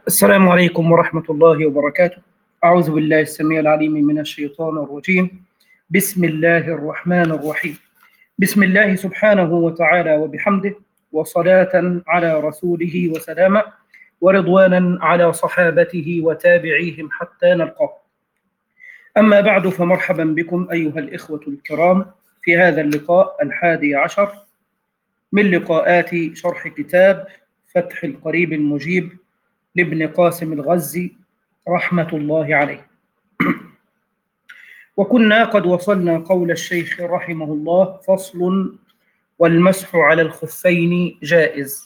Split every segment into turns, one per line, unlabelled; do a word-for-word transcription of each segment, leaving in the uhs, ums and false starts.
السلام عليكم ورحمة الله وبركاته. أعوذ بالله السميع العليم من الشيطان الرجيم. بسم الله الرحمن الرحيم. بسم الله سبحانه وتعالى وبحمده، وصلاة على رسوله وسلاما، ورضوانا على صحابته وتابعيهم حتى نلقاه. أما بعد، فمرحبا بكم أيها الإخوة الكرام في هذا اللقاء الحادي عشر من لقاءات شرح كتاب فتح القريب المجيب لابن قاسم الغزي رحمة الله عليه. وكنا قد وصلنا قول الشيخ رحمه الله: فصل: والمسح على الخفين جائز.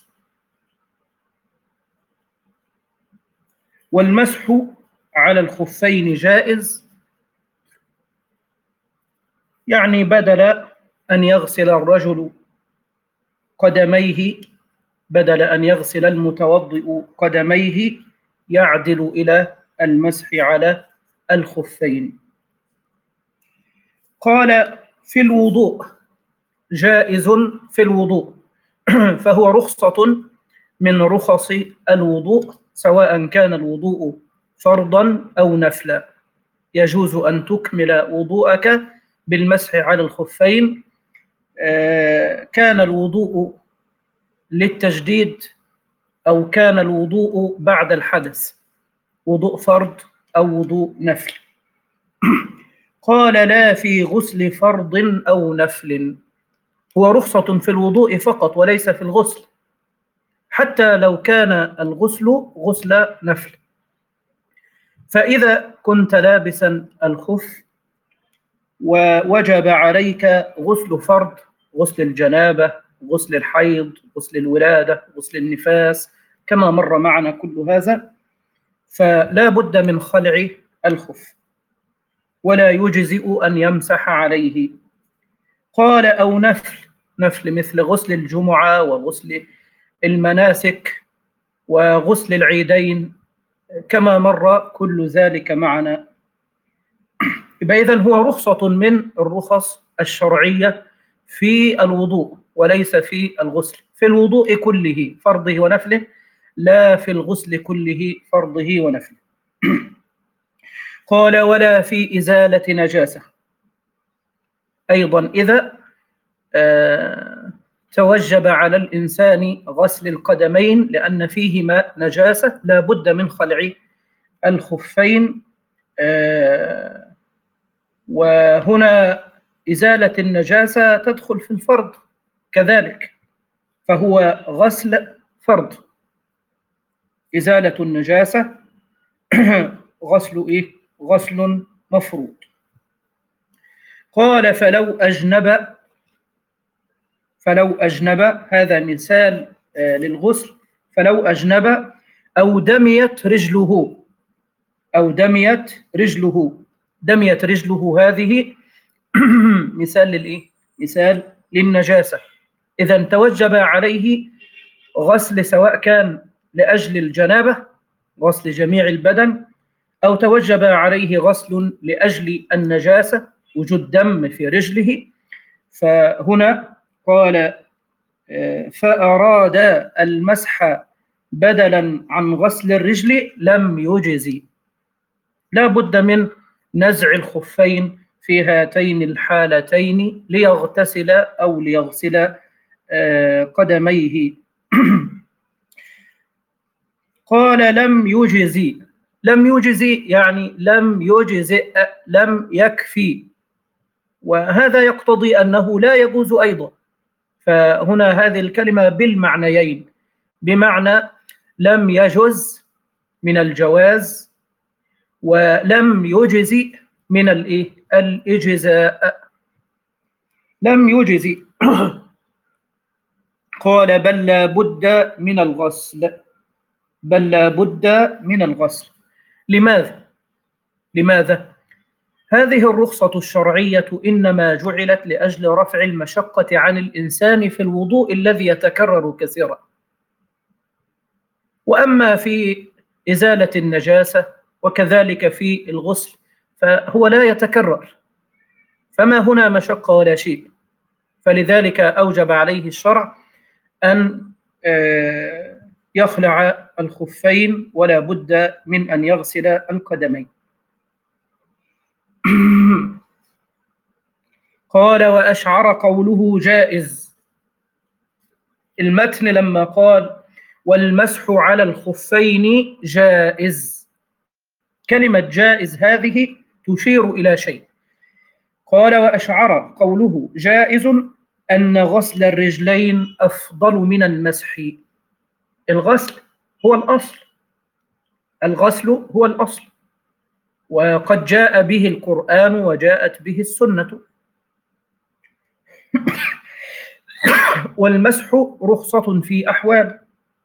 والمسح على الخفين جائز يعني بدل أن يغسل الرجل قدميه، بدل أن يغسل المتوضئ قدميه، يعدل إلى المسح على الخفين. قال: في الوضوء جائز، في الوضوء فهو رخصة من رخص الوضوء، سواء كان الوضوء فرضا أو نفلا. يجوز أن تكمل وضوءك بالمسح على الخفين، كان الوضوء للتجديد أو كان الوضوء بعد الحدث، وضوء فرض أو وضوء نفل. قال: لا في غسل فرض أو نفل، هو رخصة في الوضوء فقط وليس في الغسل، حتى لو كان الغسل غسل نفل. فإذا كنت لابسا الخف ووجب عليك غسل فرض، غسل الجنابة، غسل الحيض، غسل الولادة، غسل النفاس، كما مر معنا كل هذا، فلا بد من خلع الخف ولا يجزئ أن يمسح عليه. قال: أو نفل، نفل مثل غسل الجمعة وغسل المناسك وغسل العيدين، كما مر كل ذلك معنا. يبقى إذن هو رخصة من الرخص الشرعية في الوضوء وليس في الغسل، في الوضوء كله فرضه ونفله، لا في الغسل كله فرضه ونفله. قال: ولا في إزالة نجاسة، أيضا إذا آه توجب على الإنسان غسل القدمين لأن فيهما نجاسة، لا بد من خلع الخفين. آه وهنا إزالة النجاسة تدخل في الفرض كذلك، فهو غسل فرض. إزالة النجاسة غسل إيه؟ غسل مفروض. قال: فلو أجنب، فلو أجنب هذا مثال آه للغسل. فلو أجنب أو دميت رجله، أو دميت رجله، دميت رجله هذه مثال للإيه؟ مثال للنجاسة. إذا توجب عليه غسل، سواء كان لأجل الجنابة غسل جميع البدن، أو توجب عليه غسل لأجل النجاسة وجود دم في رجله. فهنا قال: فأراد المسح بدلا عن غسل الرجل لم يجزي. لا بد من نزع الخفين في هاتين الحالتين ليغتسل أو ليغسل قدميه. قال: لم يجزي، لم يجزي يعني لم يجزئ، لم يكفي، وهذا يقتضي أنه لا يجوز أيضا. فهنا هذه الكلمة بالمعنيين، بمعنى لم يجز من الجواز، ولم يجزي من الإيه؟ الإجزاء. لم يجزي. قال: بل لا بد من الغسل، بل لا بد من الغسل. لماذا؟ لماذا؟ هذه الرخصة الشرعية إنما جعلت لأجل رفع المشقة عن الإنسان في الوضوء الذي يتكرر كثيرا. وأما في إزالة النجاسة وكذلك في الغسل فهو لا يتكرر، فما هنا مشقة ولا شيء. فلذلك أوجب عليه الشرع أن يخلع الخفين ولا بد من أن يغسل القدمين. قال وأشعر قوله جائز. المتن لما قال والمسح على الخفين جائز، كلمة جائز هذه تشير إلى شيء. قال وأشعر قوله جائز أن غسل الرجلين أفضل من المسح. الغسل هو الأصل، الغسل هو الأصل، وقد جاء به القرآن وجاءت به السنة. والمسح رخصة في أحوال.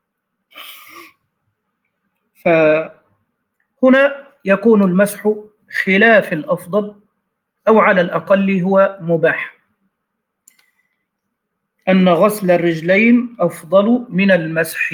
فهنا يكون المسح خلاف الأفضل، أو على الأقل هو مباح، أن غسل الرجلين أفضل من المسح.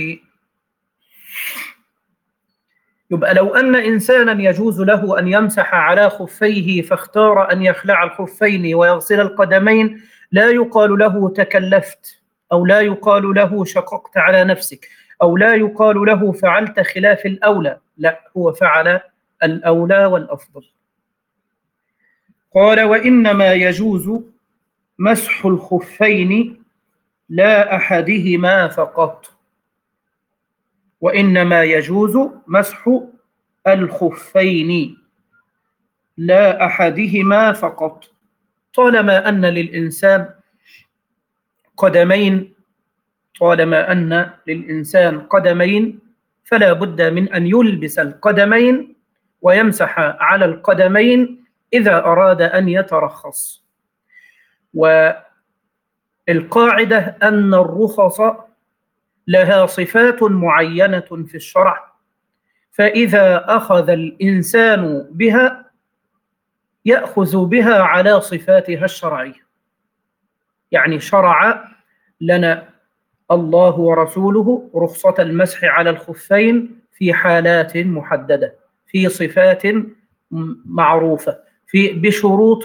يبقى لو أن إنسانا يجوز له أن يمسح على خفيه فاختار أن يخلع الخفين ويغسل القدمين، لا يقال له تكلفت، أو لا يقال له شققت على نفسك، أو لا يقال له فعلت خلاف الأولى، لا، هو فعل الأولى والأفضل. قال وإنما يجوز مسح الخفين لا أحدهما فقط. وإنما يجوز مسح الخفين لا أحدهما فقط، طالما أن للإنسان قدمين، طالما أن للإنسان قدمين فلا بد من أن يلبس القدمين ويمسح على القدمين إذا أراد أن يترخص. والقاعدة أن الرخص لها صفات معينة في الشرع، فإذا أخذ الإنسان بها يأخذ بها على صفاتها الشرعية. يعني شرع لنا الله ورسوله رخصة المسح على الخفين في حالات محددة، في صفات معروفة، في بشروط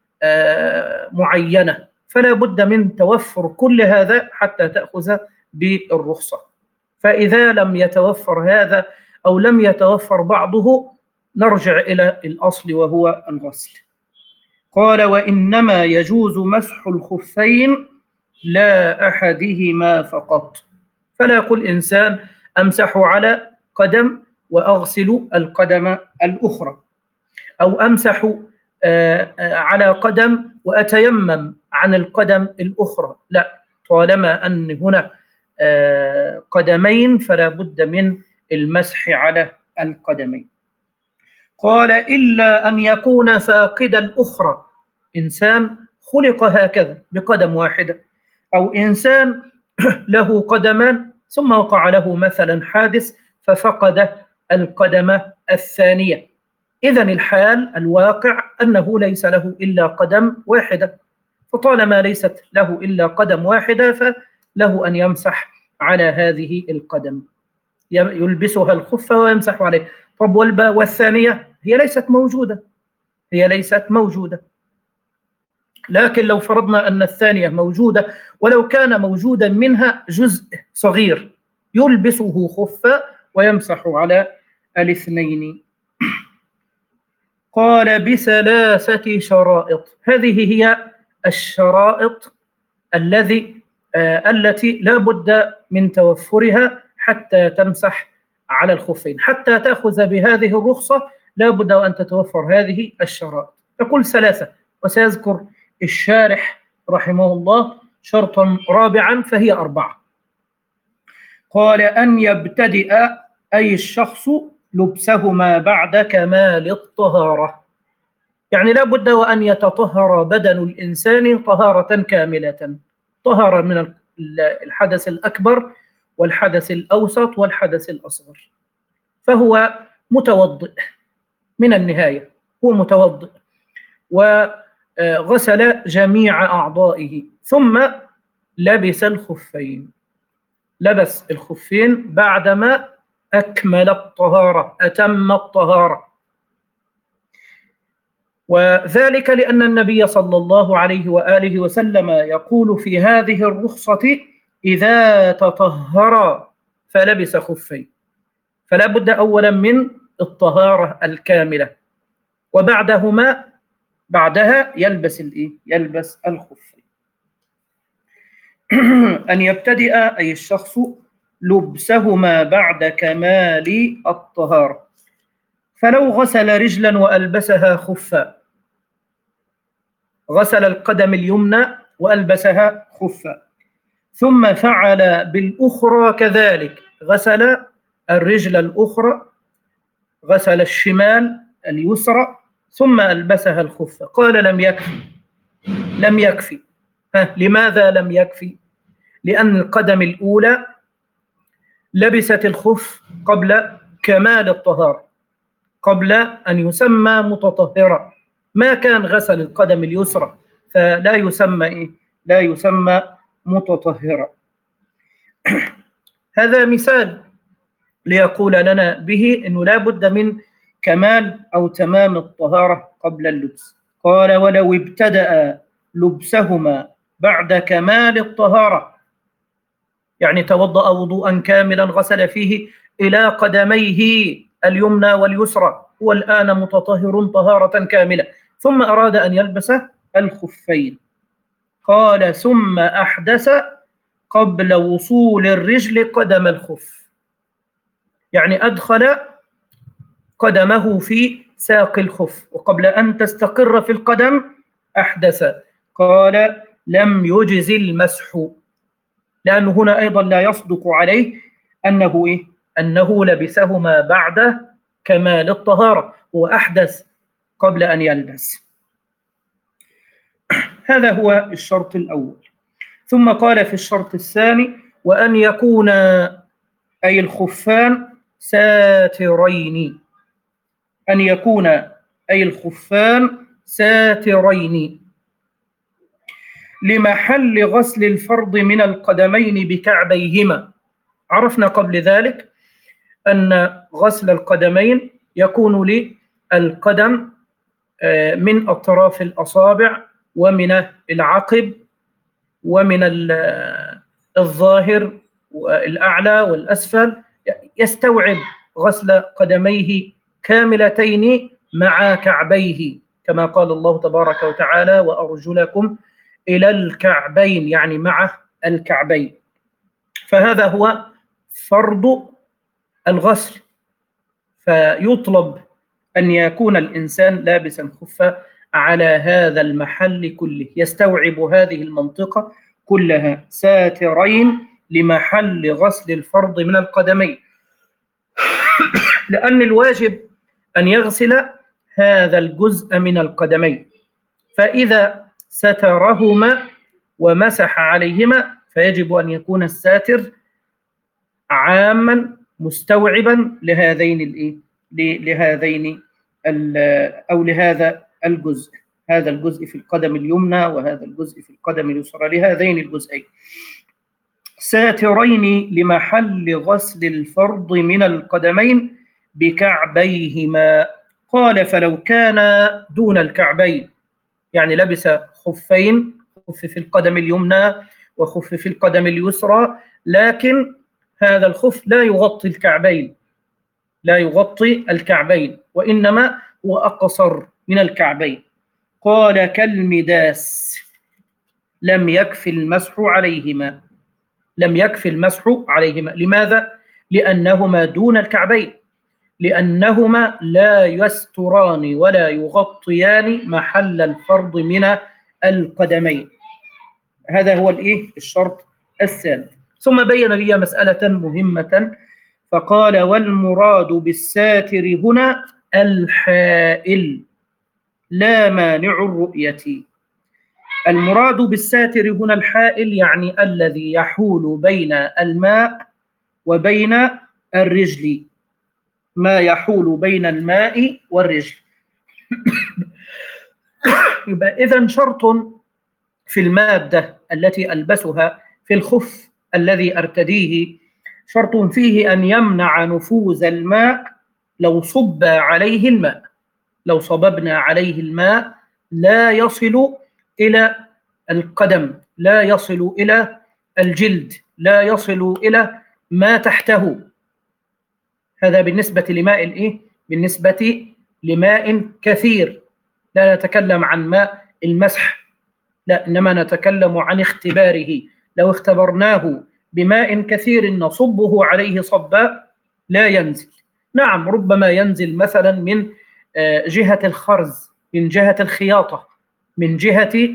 معينة، فلا بد من توفر كل هذا حتى تأخذ بالرخصة. فإذا لم يتوفر هذا أو لم يتوفر بعضه نرجع إلى الأصل وهو الغسل. قال وإنما يجوز مسح الخفين لا أحدهما فقط. فلا يقول إنسان أمسح على قدم وأغسل القدم الأخرى، أو أمسح على قدم وأتيمم عن القدم الأخرى، لا، طالما أن هنا قدمين فلا بد من المسح على القدمين. قال إلا أن يكون فاقد الأخرى، إنسان خلق هكذا بقدم واحدة، أو إنسان له قدمان ثم وقع له مثلا حادث ففقد القدم الثانية، إذن الحال الواقع أنه ليس له إلا قدم واحدة، فطالما ليست له إلا قدم واحدة فله أن يمسح على هذه القدم، يلبسها الخف ويمسح عليه. طب والثانية هي ليست موجودة، هي ليست موجودة. لكن لو فرضنا أن الثانية موجودة، ولو كان موجودا منها جزء صغير يلبسه خفا ويمسح على الاثنين. قال بثلاثة شرائط. هذه هي الشرائط الذي آه التي لا بد من توفرها حتى تمسح على الخفين. حتى تأخذ بهذه الرخصة لا بد أن تتوفر هذه الشرائط. يقول ثلاثة، وسيذكر الشارح رحمه الله شرطا رابعا فهي أربعة. قال أن يبتدئ أي الشخص لبسهما بعد كمال الطهارة، يعني لا بد وأن يتطهر بدن الإنسان طهارة كاملة، طهارة من الحدث الأكبر والحدث الأوسط والحدث الأصغر، فهو متوضئ من النهاية، هو متوضئ وغسل جميع أعضائه ثم لبس الخفين، لبس الخفين بعدما أكمل الطهارة، أتم الطهارة. وذلك لأن النبي صلى الله عليه وآله وسلم يقول في هذه الرخصة إذا تطهر فلبس خفين، فلا بد أولا من الطهارة الكاملة، وبعدهما بعدها يلبس الإيه؟ يلبس الخفين. أن يبتدئ أي الشخص لبسهما بعد كمال الطهارة، فلو غسل رجلا وألبسها خفا، غسل القدم اليمنى وألبسها خفا، ثم فعل بالأخرى كذلك، غسل الرجل الأخرى، غسل الشمال اليسرى ثم ألبسها الخف، قال لم يكفي. لم يكفي. ها، لماذا لم يكفي؟ لأن القدم الأولى لبست الخف قبل كمال الطهارة، قبل أن يسمى متطهرا، ما كان غسل القدم اليسرى فلا يسمى إيه؟ لا يسمى متطهرا. هذا مثال ليقول لنا به أنه لا بد من كمال أو تمام الطهارة قبل اللبس. قال ولو ابتدأ لبسهما بعد كمال الطهارة، يعني توضأ وضوءا كاملا غسل فيه إلى قدميه اليمنى واليسرى، هو الآن متطهر طهارة كاملة، ثم أراد أن يلبس الخفين، قال ثم أحدث قبل وصول الرجل قدم الخف، يعني أدخل قدمه في ساق الخف وقبل أن تستقر في القدم أحدث. قال لم يجز المسح، لأنه هنا أيضا لا يصدق عليه أنه إيه؟ أنه لبسهما بعد كمال الطهارة، هو أحدث قبل أن يلبس. هذا هو الشرط الأول. ثم قال في الشرط الثاني وأن يكون أي الخفان ساترين، أن يكون أي الخفان ساترين لمحل غسل الفرض من القدمين بكعبيهما. عرفنا قبل ذلك أن غسل القدمين يكون للقدم من أطراف الأصابع ومن العقب ومن الظاهر والأعلى والأسفل، يستوعب غسل قدميه كاملتين مع كعبيه، كما قال الله تبارك وتعالى وأرجلكم إلى الكعبين، يعني مع الكعبين. فهذا هو فرض الغسل، فيطلب أن يكون الإنسان لابسا خفا على هذا المحل كله، يستوعب هذه المنطقة كلها، ساترين لمحل غسل الفرض من القدمين، لأن الواجب أن يغسل هذا الجزء من القدمين، فإذا سترهما ومسح عليهما فيجب أن يكون الساتر عاما مستوعبا لهذين الإيه؟ لهذين أو لهذا الجزء، هذا الجزء في القدم اليمنى وهذا الجزء في القدم اليسرى، لهذين الجزئين ساترين لمحل غسل الفرض من القدمين بكعبيهما. قال فلو كان دون الكعبين، يعني لبس خفين، خف في القدم اليمنى وخف في القدم اليسرى، لكن هذا الخف لا يغطي الكعبين، لا يغطي الكعبين وإنما هو أقصر من الكعبين. قال كالمداس لم يكفي المسح عليهما، لم يكفي المسح عليهما. لماذا؟ لأنهما دون الكعبين، لأنهما لا يستران ولا يغطيان محل الفرض من القدمين. هذا هو الإيه؟ الشرط الثالث. ثم بين لي مسألة مهمة فقال والمراد بالساتر هنا الحائل لا مانع الرؤية. المراد بالساتر هنا الحائل، يعني الذي يحول بين الماء وبين الرجل، ما يحول بين الماء والرجل. يبقى إذن شرط في المادة التي ألبسها في الخف الذي أرتديه، شرط فيه أن يمنع نفوذ الماء لو صب عليه الماء، لو صببنا عليه الماء لا يصل إلى القدم، لا يصل إلى الجلد، لا يصل إلى ما تحته. هذا بالنسبة لماء الإيه؟ بالنسبة لماء كثير. لا نتكلم عن ماء المسح، لا، إنما نتكلم عن اختباره. لو اختبرناه بماء كثير نصبه عليه صبا لا ينزل. نعم، ربما ينزل مثلا من جهة الخرز، من جهة الخياطة، من جهة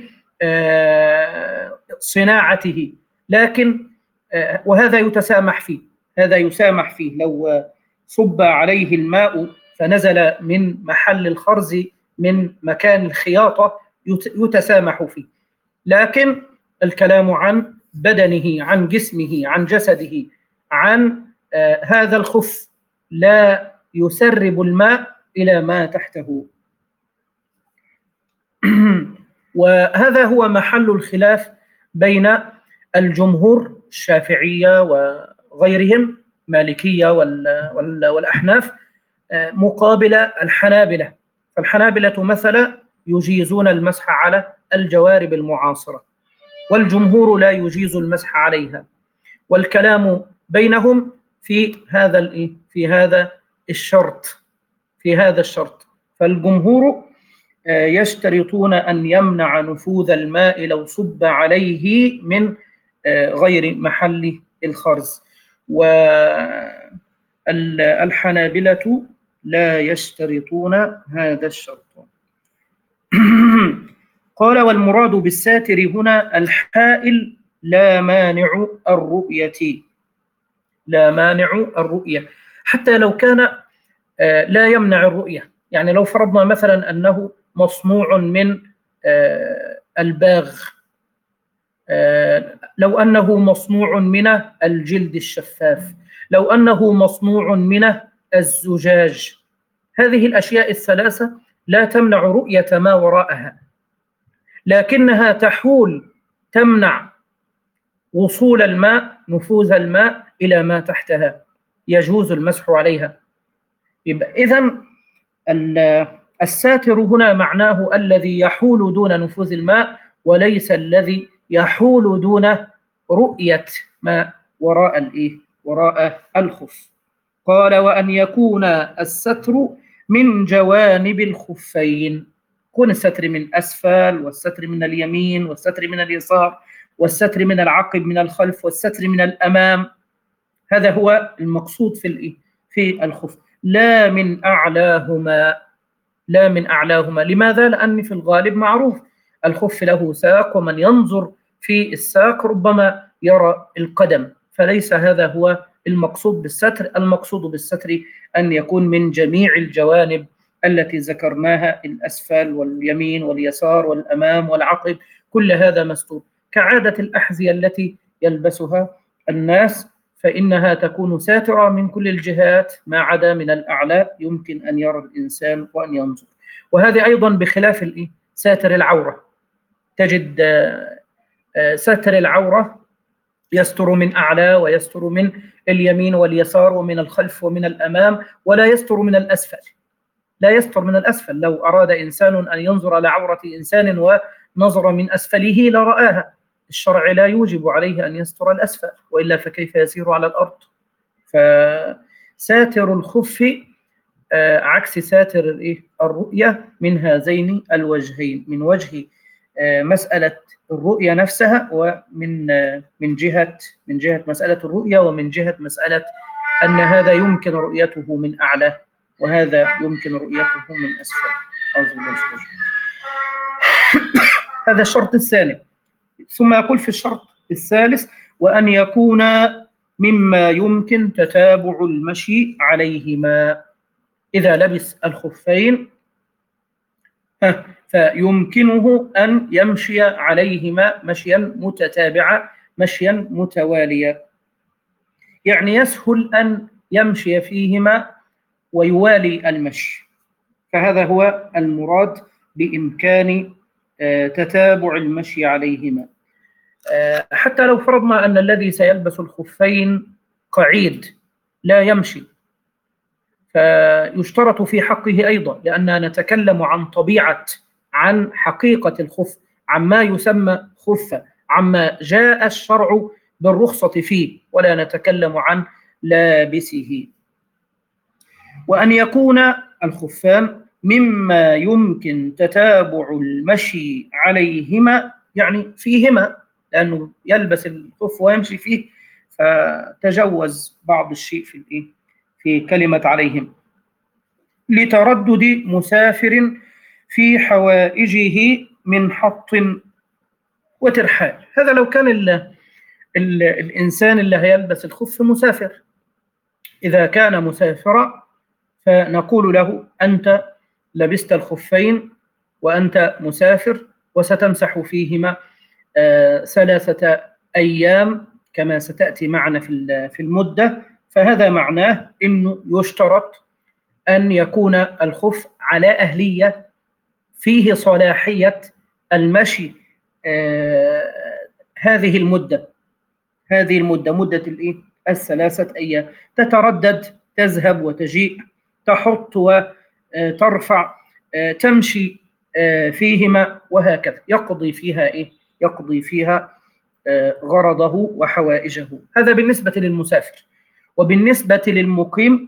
صناعته، لكن وهذا يتسامح فيه، هذا يسامح فيه. لو صب عليه الماء فنزل من محل الخرز، من مكان الخياطة، يتسامح فيه. لكن الكلام عن بدنه، عن جسمه، عن جسده، عن آه هذا الخف، لا يسرب الماء إلى ما تحته. وهذا هو محل الخلاف بين الجمهور الشافعية وغيرهم، مالكية والأحناف، آه مقابل الحنابلة. فالحنابلة مثلا يجيزون المسح على الجوارب المعاصرة، والجمهور لا يجيز المسح عليها. والكلام بينهم في هذا في هذا الشرط في هذا الشرط فالجمهور يشترطون أن يمنع نفوذ الماء لو صب عليه من غير محل الخرز، والحنابلة لا يشترطون هذا الشرط. قال: والمراد بالساتر هنا الحائل لا مانع الرؤية. لا مانع الرؤية، حتى لو كان لا يمنع الرؤية. يعني لو فرضنا مثلا أنه مصنوع من الباغ، لو أنه مصنوع من الجلد الشفاف، لو أنه مصنوع من الزجاج، هذه الأشياء الثلاثة لا تمنع رؤية ما وراءها، لكنها تحول، تمنع وصول الماء، نفوذ الماء إلى ما تحتها، يجوز المسح عليها. يبقى إذن الساتر هنا معناه الذي يحول دون نفوذ الماء، وليس الذي يحول دون رؤية ما وراء الإيه؟ وراء الخف. قال: وأن يكون الستر من جوانب الخفين، كون الستر من أسفل، والستر من اليمين، والستر من اليسار، والستر من العقب من الخلف، والستر من الأمام. هذا هو المقصود في في الخف، لا من أعلاهما. لا من أعلاهما. لماذا؟ لأن في الغالب معروف الخف له ساق، ومن ينظر في الساق ربما يرى القدم، فليس هذا هو المقصود بالستر. المقصود بالستر أن يكون من جميع الجوانب التي ذكرناها، الأسفل واليمين واليسار والأمام والعقب، كل هذا مستور. كعادة الأحذية التي يلبسها الناس، فإنها تكون ساترة من كل الجهات ما عدا من الأعلى، يمكن أن يرى الإنسان وأن ينظر. وهذه أيضا بخلاف ساتر العورة. تجد ساتر العورة يستر من أعلى، ويستر من اليمين واليسار ومن الخلف ومن الأمام، ولا يستر من الأسفل. لا يستر من الأسفل. لو أراد إنسان أن ينظر لعورة إنسان ونظر من أسفله لرآها. الشرع لا يوجب عليه أن يستر الأسفل، وإلا فكيف يسير على الأرض؟ فساتر الخف عكس ساتر الرؤية من هذين الوجهين، من وجه مسألة الرؤية نفسها، ومن من جهة من جهة مسألة الرؤية، ومن جهة مسألة أن هذا يمكن رؤيته من أعلى، وهذا يمكن رؤيته من أسفل. هذا الشرط الثاني. ثم يقول في الشرط الثالث: وأن يكون مما يمكن تتابع المشي عليهما. إذا لبس الخفين فيمكنه أن يمشي عليهما مشيا متتابعا، مشيا متواليا، يعني يسهل أن يمشي فيهما ويوالي المشي. فهذا هو المراد بإمكان تتابع المشي عليهما. حتى لو فرضنا أن الذي سيلبس الخفين قعيد لا يمشي، فيشترط في حقه أيضا، لأننا نتكلم عن طبيعة، عن حقيقة الخف، عما يسمى خفة، عما جاء الشرع بالرخصة فيه، ولا نتكلم عن لابسه. وأن يكون الخفان مما يمكن تتابع المشي عليهما، يعني فيهما، لأنه يلبس الخف ويمشي فيه، فتجوز بعض الشيء في الإيه؟ في كلمة عليهم، لتردد مسافر في حوائجه من حط وترحال. هذا لو كان ال ال الإنسان اللي هيلبس الخف مسافر. إذا كان مسافرا فنقول له: أنت لبست الخفين وأنت مسافر، وستمسح فيهما آه ثلاثة أيام كما ستأتي معنا في في المدة. فهذا معناه أنه يشترط أن يكون الخف على أهلية، فيه صلاحية المشي آه هذه المدة هذه المدة مدة الإيه؟ الثلاثة أيام، تتردد، تذهب وتجيء، تحط وترفع، تمشي فيهما، وهكذا يقضي فيها إيه؟ يقضي فيها غرضه وحوائجه. هذا بالنسبة للمسافر. وبالنسبة للمقيم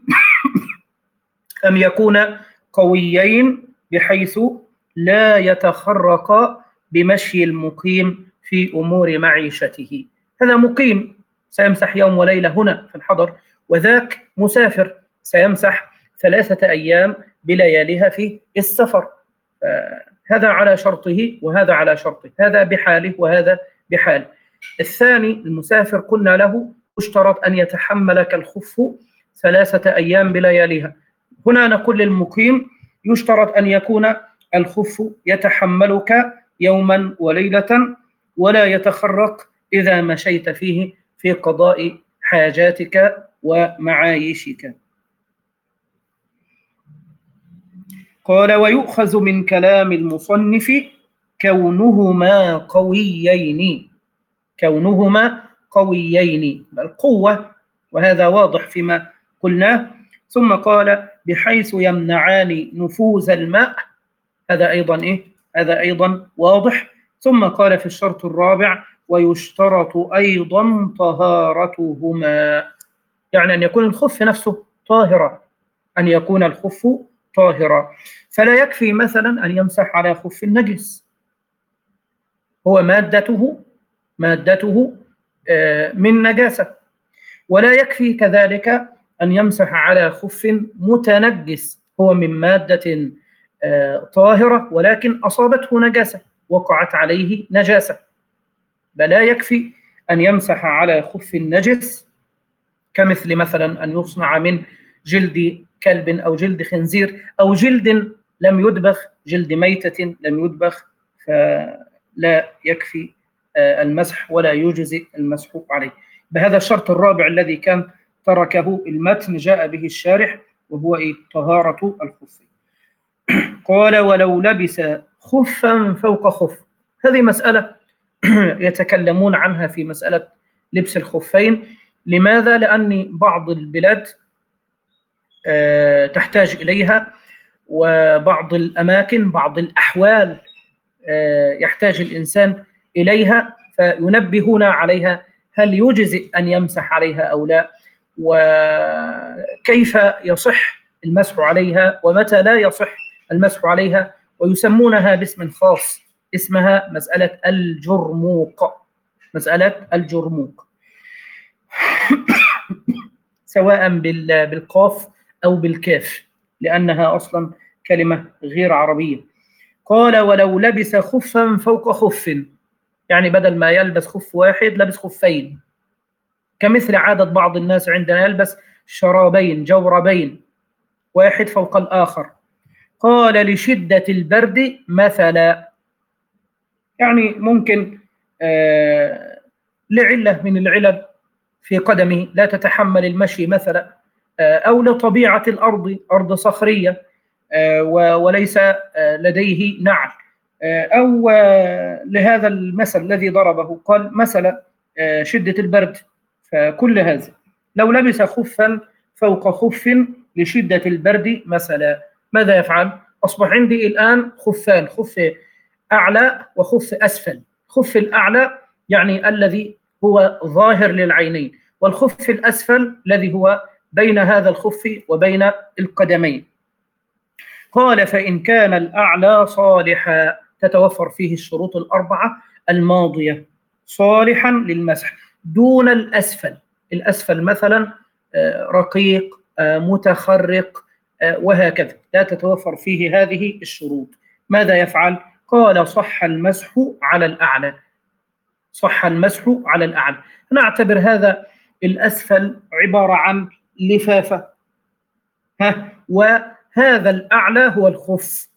أن يكون قويين بحيث لا يتخرق بمشي المقيم في أمور معيشته. هذا مقيم سيمسح يوم وليلة هنا في الحضر، وذاك مسافر سيمسح ثلاثة أيام بلياليها في السفر. هذا على شرطه وهذا على شرطه، هذا بحاله وهذا بحاله. الثاني المسافر قلنا له يشترط أن يتحملك الخف ثلاثة أيام بلياليها. هنا نقول للمقيم يشترط أن يكون الخف يتحملك يوما وليلة، ولا يتخرق إذا مشيت فيه في قضاء حاجاتك ومعايشك. قال: ويؤخذ من كلام المصنف كونهما قويين كونهما قويين القوة، وهذا واضح فيما قلناه. ثم قال: بحيث يمنعان نفوذ الماء، هذا أيضا إيه؟ هذا أيضا واضح. ثم قال في الشرط الرابع: ويشترط أيضا طهارتهما، يعني أن يكون الخف نفسه طاهرا، أن يكون الخف طاهرا. فلا يكفي مثلا أن يمسح على خف النجس، هو مادته مادته من نجاسة. ولا يكفي كذلك أن يمسح على خف متنجس، هو من مادة طاهرة ولكن أصابته نجاسة، وقعت عليه نجاسة. بل لا يكفي أن يمسح على خف النجس، كمثل مثلا أن يصنع من جلد كلب أو جلد خنزير أو جلد لم يدبخ، جلد ميتة لم يدبخ، فلا يكفي المسح ولا يجزئ المسح عليه. بهذا الشرط الرابع الذي كان تركه المتن جاء به الشارح، وهو إيه؟ طهارة الخف. قال: ولو لبس خفا فوق خف. هذه مسألة يتكلمون عنها في مسألة لبس الخفين. لماذا؟ لأن بعض البلاد تحتاج إليها، وبعض الأماكن بعض الأحوال يحتاج الإنسان إليها، فينبهون عليها هل يجزئ أن يمسح عليها أو لا، وكيف يصح المسح عليها ومتى لا يصح المسح عليها. ويسمونها باسم خاص، اسمها مسألة الجرموق مسألة الجرموق سواء بالقاف أو بالكاف، لأنها أصلا كلمة غير عربية. قال: ولو لبس خفا فوق خف، يعني بدل ما يلبس خف واحد لبس خفين، كمثل عادة بعض الناس عندنا يلبس شرابين جوربين واحد فوق الآخر. قال: لشدة البرد مثلا، يعني ممكن آه لعلة من العلل في قدمه لا تتحمل المشي مثلا، آه أو لطبيعة الأرض أرض صخرية آه وليس آه لديه نعل، آه أو آه لهذا المثل الذي ضربه قال مثلا آه شدة البرد. فكل هذا لو لبس خفا فوق خف لشدة البرد مثلا، ماذا يفعل؟ أصبح عندي الآن خفان، خف أعلى وخف أسفل. خف الأعلى يعني الذي هو ظاهر للعينين، والخف الأسفل الذي هو بين هذا الخف وبين القدمين. قال فإن كان الأعلى صالحا، تتوفر فيه الشروط الأربعة الماضية، صالحا للمسح دون الأسفل. الأسفل مثلا رقيق، متخرق، وهكذا، لا تتوفر فيه هذه الشروط. ماذا يفعل؟ قال صح المسح على الأعلى، صح المسح على الأعلى. نعتبر هذا الأسفل عبارة عن لفافة، ها، وهذا الأعلى هو الخف،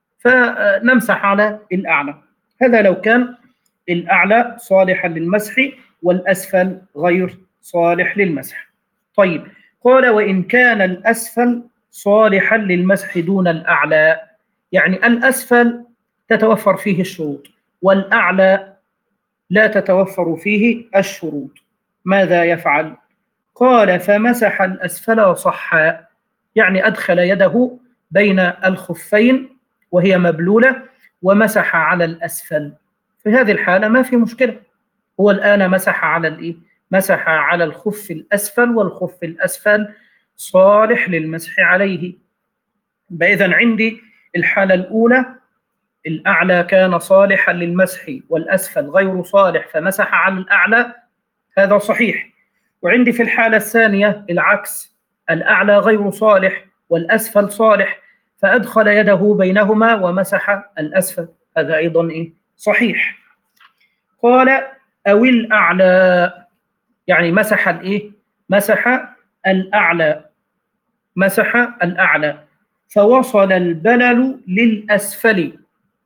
فنمسح على الأعلى. هذا لو كان الأعلى صالحا للمسح والأسفل غير صالح للمسح. طيب، قال وإن كان الأسفل صالحا للمسح دون الأعلى، يعني الأسفل تتوفر فيه الشروط والأعلى لا تتوفر فيه الشروط. ماذا يفعل؟ قال فمسح الأسفل صحا، يعني أدخل يده بين الخفين وهي مبلولة ومسح على الأسفل. في هذه الحالة ما في مشكلة، هو الآن مسح على الإيه؟ مسح على الخف الأسفل، والخف الأسفل صالح للمسح عليه. إذن عندي الحالة الأولى الأعلى كان صالحا للمسح والأسفل غير صالح فمسح على الأعلى، هذا صحيح. وعندي في الحالة الثانية العكس، الأعلى غير صالح والأسفل صالح فأدخل يده بينهما ومسح الأسفل، هذا أيضا إيه؟ صحيح. قال أو الأعلى، يعني مسح الإيه؟ مسح الأعلى، مسح الأعلى فوصل البلل للأسفل،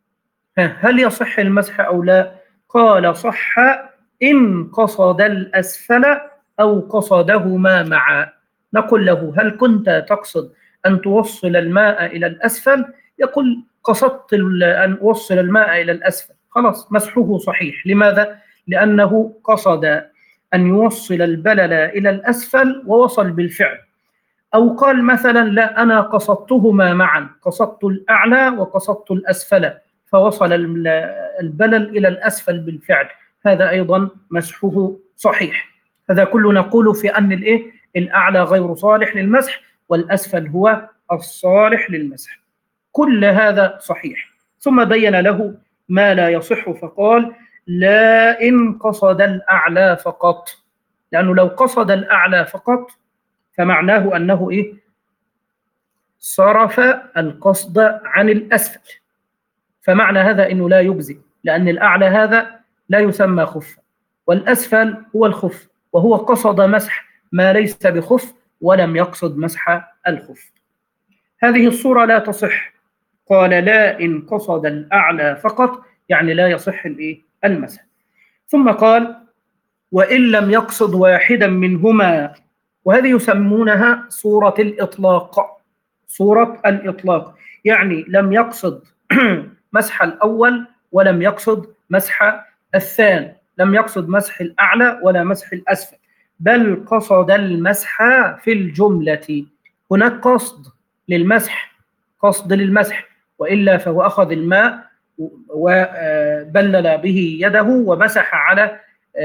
هل يصح المسح أو لا؟ قال صح إن قصد الأسفل أو قصدهما معا. نقول له هل كنت تقصد أن توصل الماء إلى الأسفل؟ يقول قصدت أن أوصل الماء إلى الأسفل، خلاص مسحه صحيح. لماذا؟ لأنه قصد أن يوصل البلل إلى الأسفل ووصل بالفعل. أو قال مثلا لا، أنا قصدتهما معا، قصدت الأعلى وقصدت الأسفل فوصل البلل إلى الأسفل بالفعل، هذا أيضا مسحه صحيح. هذا كله نقول في أن الإيه؟ الأعلى غير صالح للمسح والأسفل هو الصالح للمسح، كل هذا صحيح. ثم بين له ما لا يصح فقال لا إن قصد الأعلى فقط، لأنه لو قصد الأعلى فقط فمعناه أنه إيه؟ صرف القصد عن الأسفل، فمعنى هذا أنه لا يجزي، لأن الأعلى هذا لا يسمى خف، والأسفل هو الخف، وهو قصد مسح ما ليس بخف ولم يقصد مسح الخف. هذه الصورة لا تصح. قال لا إن قصد الأعلى فقط، يعني لا يصح المسح. ثم قال وإن لم يقصد واحدا منهما، وهذه يسمونها صورة الإطلاق، صورة الإطلاق، يعني لم يقصد مسح الأول ولم يقصد مسح الثاني، لم يقصد مسح الأعلى ولا مسح الأسفل، بل قصد المسح في الجملة. هناك قصد للمسح، قصد للمسح، وإلا فهو أخذ الماء وبلل به يده ومسح على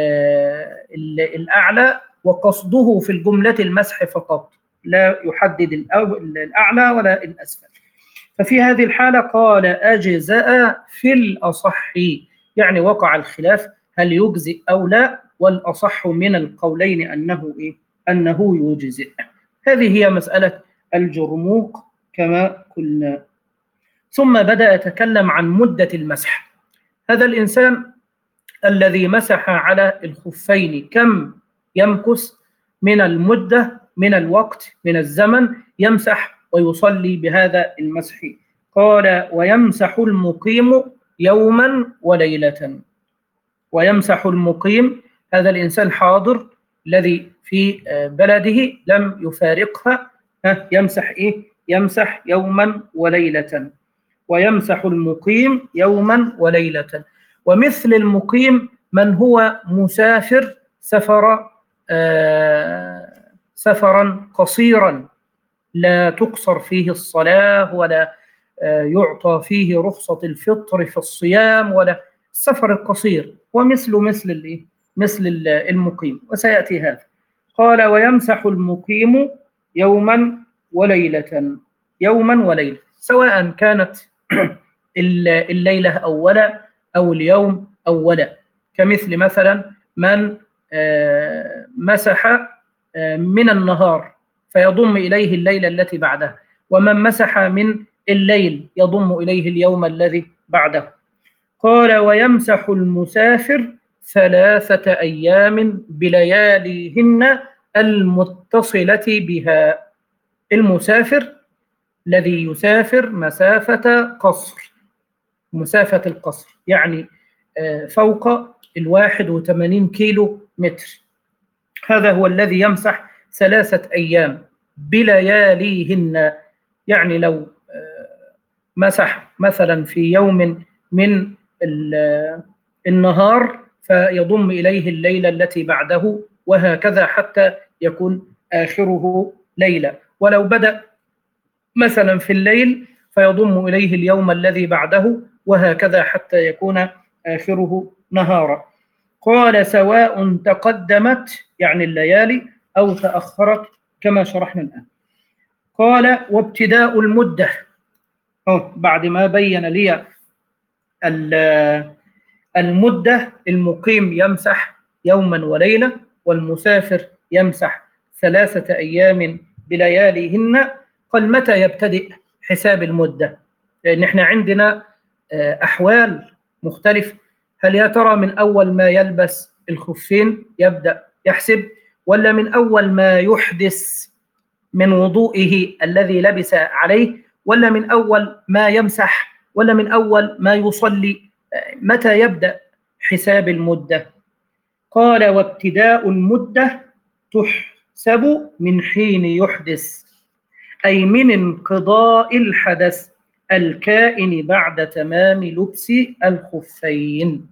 الأعلى، وقصده في الجملة المسح فقط، لا يحدد الأعلى ولا الأسفل. ففي هذه الحالة قال أجزأ في الأصح، يعني وقع الخلاف هل يجزئ أو لا، والأصح من القولين أنه إيه؟ أنه يجزئ. هذه هي مسألة الجرموق كما قلنا. ثم بدأ يتكلم عن مدة المسح. هذا الإنسان الذي مسح على الخفين كم يمكث من المدة، من الوقت، من الزمن يمسح ويصلي بهذا المسح؟ قال ويمسح المقيم يوما وليلة. ويمسح المقيم، هذا الإنسان حاضر الذي في بلده لم يفارقها، يمسح إيه؟ يمسح يوما وليلة. ويمسح المقيم يوما وليلة. ومثل المقيم من هو مسافر سفر آه سفرا قصيرا لا تقصر فيه الصلاة ولا آه يعطى فيه رخصة الفطر في الصيام، ولا السفر القصير، ومثل مثل مثل المقيم، وسيأتي هذا. قال ويمسح المقيم يوما وليلة، يوما وليلة، سواء كانت الليلة أولا أو اليوم أولا، كمثل مثلا من مسح من النهار فيضم إليه الليلة التي بعدها، ومن مسح من الليل يضم إليه اليوم الذي بعده. قال ويمسح المسافر ثلاثة أيام بلياليهن المتصلة بها. المسافر الذي يسافر مسافة قصر، مسافة القصر يعني فوق الواحد وثمانين كيلو متر، هذا هو الذي يمسح ثلاثة أيام بلياليهن. يعني لو مسح مثلا في يوم من النهار فيضم إليه الليلة التي بعده، وهكذا حتى يكون آخره ليلة. ولو بدأ مثلا في الليل فيضم إليه اليوم الذي بعده، وهكذا حتى يكون آخره نهارا. قال سواء تقدمت يعني الليالي أو تأخرت كما شرحنا الآن. قال وابتداء المدة، بعد ما بين لي المدة، المقيم يمسح يوما وليلة، والمسافر يمسح ثلاثة أيام بلياليهن. قال متى يبتدئ حساب المدة؟ لأن احنا عندنا أحوال مختلفة. هل يا ترى من أول ما يلبس الخفين يبدأ يحسب، ولا من أول ما يحدث من وضوئه الذي لبس عليه، ولا من أول ما يمسح، ولا من أول ما يصلي؟ متى يبدأ حساب المدة؟ قال وابتداء المدة تحسب من حين يحدث، أي من انقضاء الحدث الكائن بعد تمام لبس الخفين.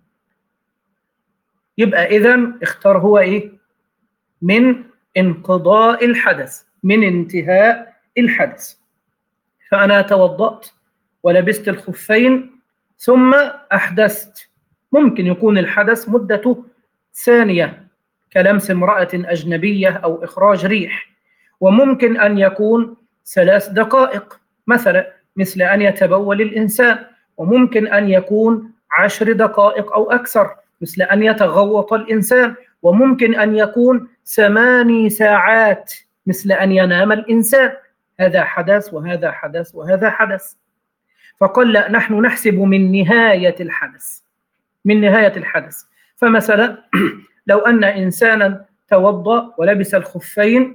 يبقى إذن اختار هو إيه؟ من انقضاء الحدث، من انتهاء الحدث. فأنا توضأت ولبست الخفين ثم أحدثت، ممكن يكون الحدث مدته ثانية كلمس امرأة أجنبية أو إخراج ريح، وممكن أن يكون ثلاث دقائق مثلا مثل أن يتبول الإنسان، وممكن أن يكون عشر دقائق أو أكثر مثل أن يتغوط الإنسان، وممكن أن يكون ثماني ساعات مثل أن ينام الإنسان. هذا حدث وهذا حدث وهذا حدث. فقال لا، نحن نحسب من نهاية الحدث، من نهاية الحدث. فمثلا لو أن إنسانا توضأ ولبس الخفين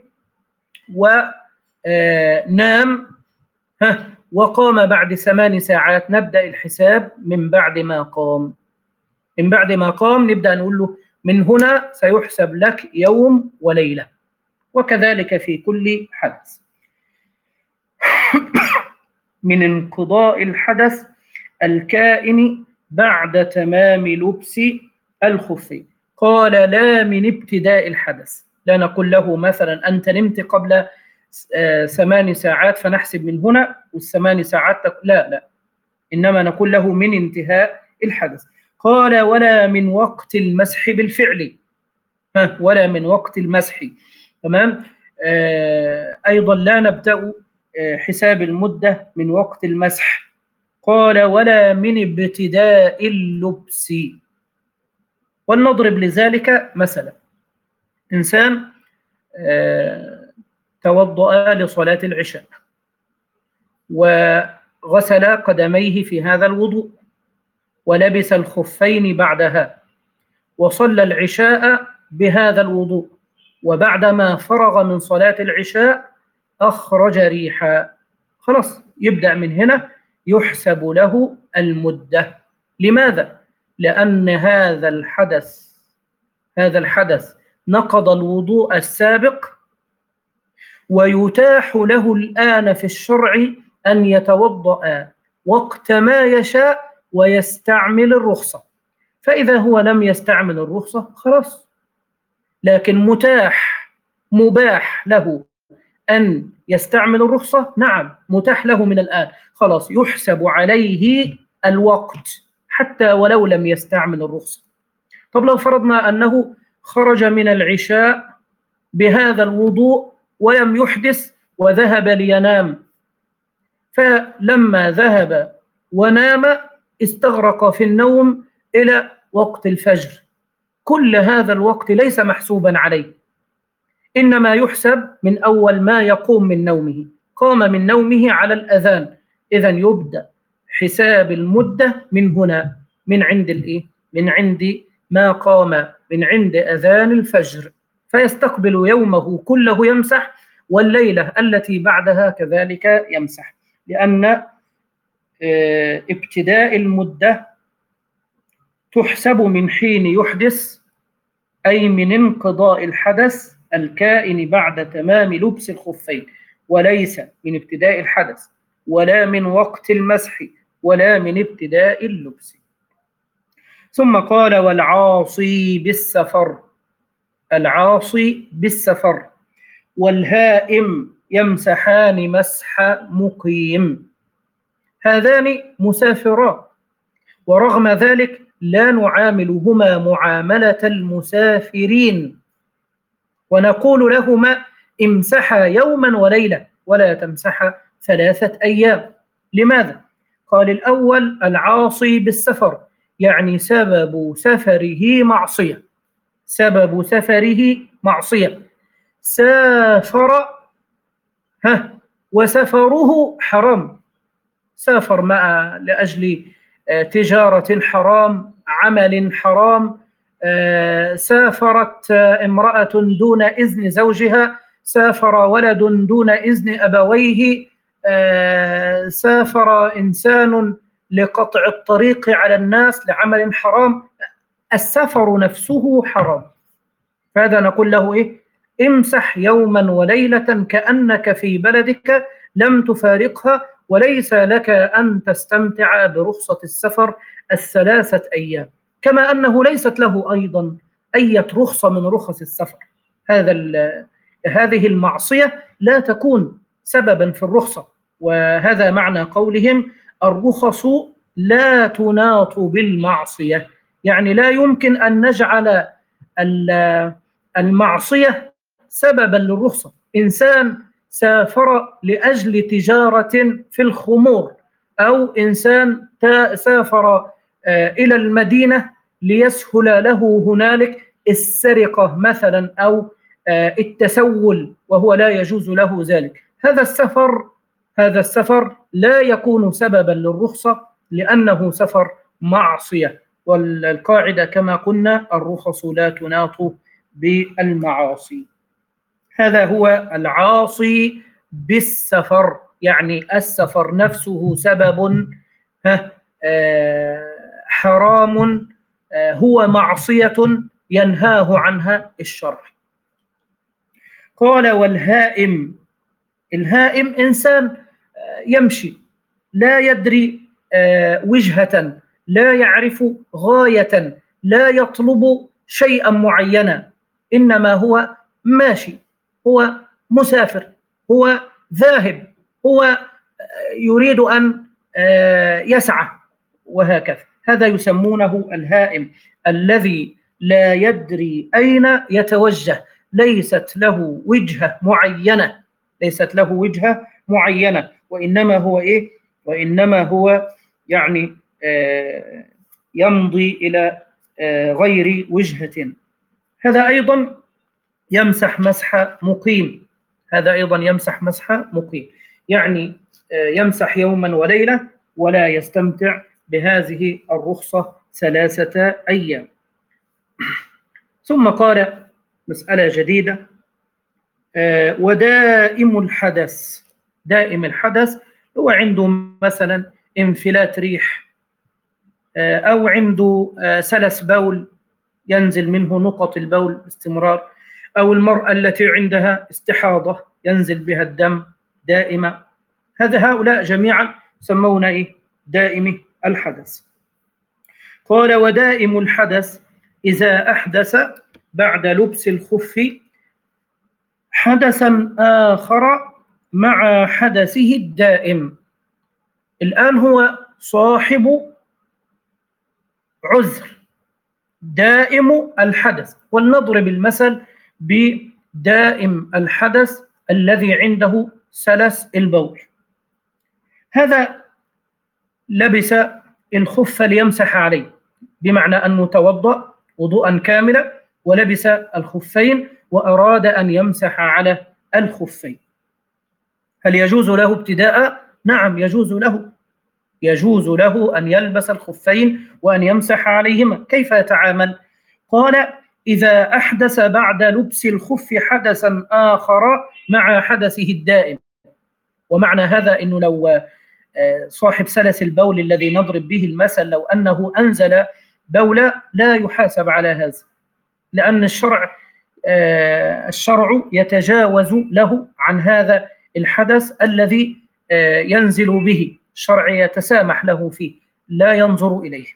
ونام وقام بعد ثمان ساعات، نبدأ الحساب من بعد ما قام. من بعد ما قام نبدأ نقول له من هنا سيحسب لك يوم وليلة، وكذلك في كل حدث. من انقضاء الحدث الكائن بعد تمام لبس الخفين. قال لا من ابتداء الحدث، لا نقول له مثلا أنت نمت قبل ثمان ساعات فنحسب من هنا والثمان ساعات، لا لا، إنما نقول له من انتهاء الحدث. قال ولا من وقت المسح بالفعل، ولا من وقت المسح. تمام. آه أيضا لا نبدأ حساب المدة من وقت المسح. قال ولا من ابتداء اللبس. ولنضرب لذلك مثلا، إنسان آه توضأ لصلاة العشاء وغسل قدميه في هذا الوضوء ولبس الخفين بعدها وصلى العشاء بهذا الوضوء، وبعدما فرغ من صلاة العشاء أخرج ريحا، خلاص يبدأ من هنا يحسب له المدة. لماذا؟ لأن هذا الحدث هذا الحدث نقض الوضوء السابق، ويتاح له الآن في الشرع أن يتوضأ وقت ما يشاء ويستعمل الرخصة. فإذا هو لم يستعمل الرخصة خلاص، لكن متاح مباح له أن يستعمل الرخصة، نعم متاح له من الآن، خلاص يحسب عليه الوقت حتى ولو لم يستعمل الرخصة. طب لو فرضنا أنه خرج من العشاء بهذا الوضوء ولم يحدث وذهب لينام، فلما ذهب ونام استغرق في النوم إلى وقت الفجر، كل هذا الوقت ليس محسوبا عليه، إنما يحسب من أول ما يقوم من نومه. قام من نومه على الأذان، إذن يبدأ حساب المدة من هنا، من عند الإيه؟ من عند ما قام، من عند أذان الفجر، فيستقبل يومه كله يمسح، والليلة التي بعدها كذلك يمسح، لأن ابتداء المدة تحسب من حين يحدث، أي من انقضاء الحدث الكائن بعد تمام لبس الخفين، وليس من ابتداء الحدث ولا من وقت المسح ولا من ابتداء اللبس. ثم قال والعاصي بالسفر، العاصي بالسفر والهائم يمسحان مسح مقيم، هذان مسافران، ورغم ذلك لا نعاملهما معاملة المسافرين، ونقول لهما امسحا يوما وليلة ولا تمسحا ثلاثة أيام. لماذا؟ قال الأول العاصي بالسفر، يعني سبب سفره معصية، سبب سفره معصية، سافر ها وسفره حرام، سافر مع لأجل تجارة حرام، عمل حرام، سافرت امرأة دون إذن زوجها، سافر ولد دون إذن أبويه، سافر إنسان لقطع الطريق على الناس لعمل حرام، السفر نفسه حرام، فهذا نقول له إيه؟ امسح يوما وليلة كأنك في بلدك لم تفارقها، وليس لك أن تستمتع برخصة السفر الثلاثة أيام، كما أنه ليست له أيضا أي رخصة من رخص السفر. هذا هذه المعصية لا تكون سببا في الرخصة، وهذا معنى قولهم الرخص لا تناط بالمعصية، يعني لا يمكن أن نجعل المعصية سببا للرخصة. إنسان سافر لأجل تجارة في الخمور، أو إنسان سافر إلى المدينة ليسهل له هنالك السرقة مثلا أو التسول، وهو لا يجوز له ذلك، هذا السفر هذا السفر لا يكون سببا للرخصة، لأنه سفر معصية، والقاعدة كما قلنا الرخص لا تناط بالمعاصي. هذا هو العاصي بالسفر، يعني السفر نفسه سبب حرام، هو معصية ينهاه عنها الشرع. قال والهائم، الهائم إنسان يمشي لا يدري وجهة، لا يعرف غاية، لا يطلب شيئا معينا، إنما هو ماشي، هو مسافر، هو ذاهب، هو يريد أن يسعى، وهكذا. هذا يسمونه الهائم، الذي لا يدري أين يتوجه، ليست له وجهة معينة، ليست له وجهة معينة، وإنما هو إيه؟ وإنما هو يعني آه يمضي إلى آه غير وجهة. هذا أيضا يمسح مسح مقيم، هذا أيضا يمسح مسح مقيم، يعني آه يمسح يوما وليلة ولا يستمتع بهذه الرخصة ثلاثة أيام. ثم قال مسألة جديدة، آه ودائم الحدث، دائم الحدث هو عنده مثلا انفلات ريح، آه أو عنده آه سلس بول ينزل منه نقط البول باستمرار، أو المرأة التي عندها استحاضة ينزل بها الدم دائما، هذا هؤلاء جميعا يسمون إيه؟ دائم الحدث. قال ودائم الحدث إذا أحدث بعد لبس الخف حدثا آخر مع حدثه الدائم. الآن هو صاحب عذر، دائم الحدث. ولنضرب المثل بدائم الحدث الذي عنده سلس البول. هذا لبس الخف ليمسح عليه، بمعنى أنه توضأ وضوءا كاملا ولبس الخفين وأراد أن يمسح على الخفين. هل يجوز له ابتداء؟ نعم يجوز له، يجوز له أن يلبس الخفين وأن يمسح عليهما. كيف يتعامل؟ قال: إذا أحدث بعد لبس الخف حدثا آخر مع حدثه الدائم. ومعنى هذا أنه لو صاحب سلس البول الذي نضرب به المثل لو أنه أنزل بولا لا يحاسب على هذا، لأن الشرع الشرع يتجاوز له عن هذا الحدث الذي ينزل به، الشرع يتسامح له فيه لا ينظر إليه.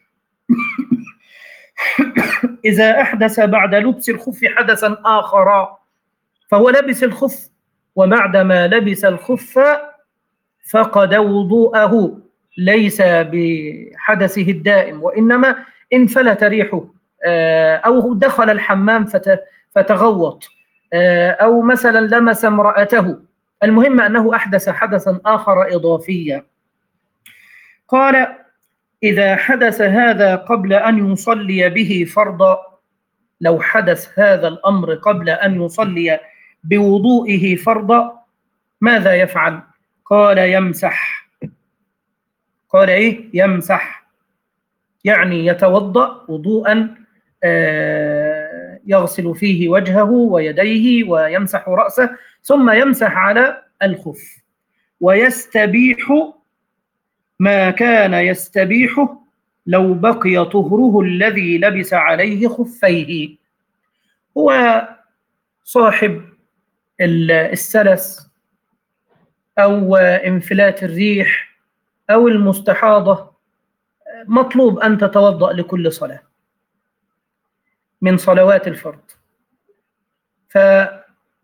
إذا أحدث بعد لبس الخف حدثا آخر، فهو لبس الخف وبعدما لبس الخف فقد وضوءه، ليس بحدثه الدائم، وإنما انفلت ريحه أو دخل الحمام فتغوط أو مثلا لمس امرأته، المهم أنه أحدث حدثا آخر إضافيا. قال: إذا حدث هذا قبل أن يصلي به فرضا، لو حدث هذا الأمر قبل أن يصلي بوضوئه فرضا ماذا يفعل؟ قال: يمسح. قال إيه؟ يمسح، يعني يتوضأ وضوءا يغسل فيه وجهه ويديه ويمسح رأسه ثم يمسح على الخف، ويستبيح ما كان يستبيحه لو بقي طهره الذي لبس عليه خفيه. هو صاحب السلس أو انفلات الريح أو المستحاضة مطلوب أن تتوضأ لكل صلاة من صلوات الفرض، فله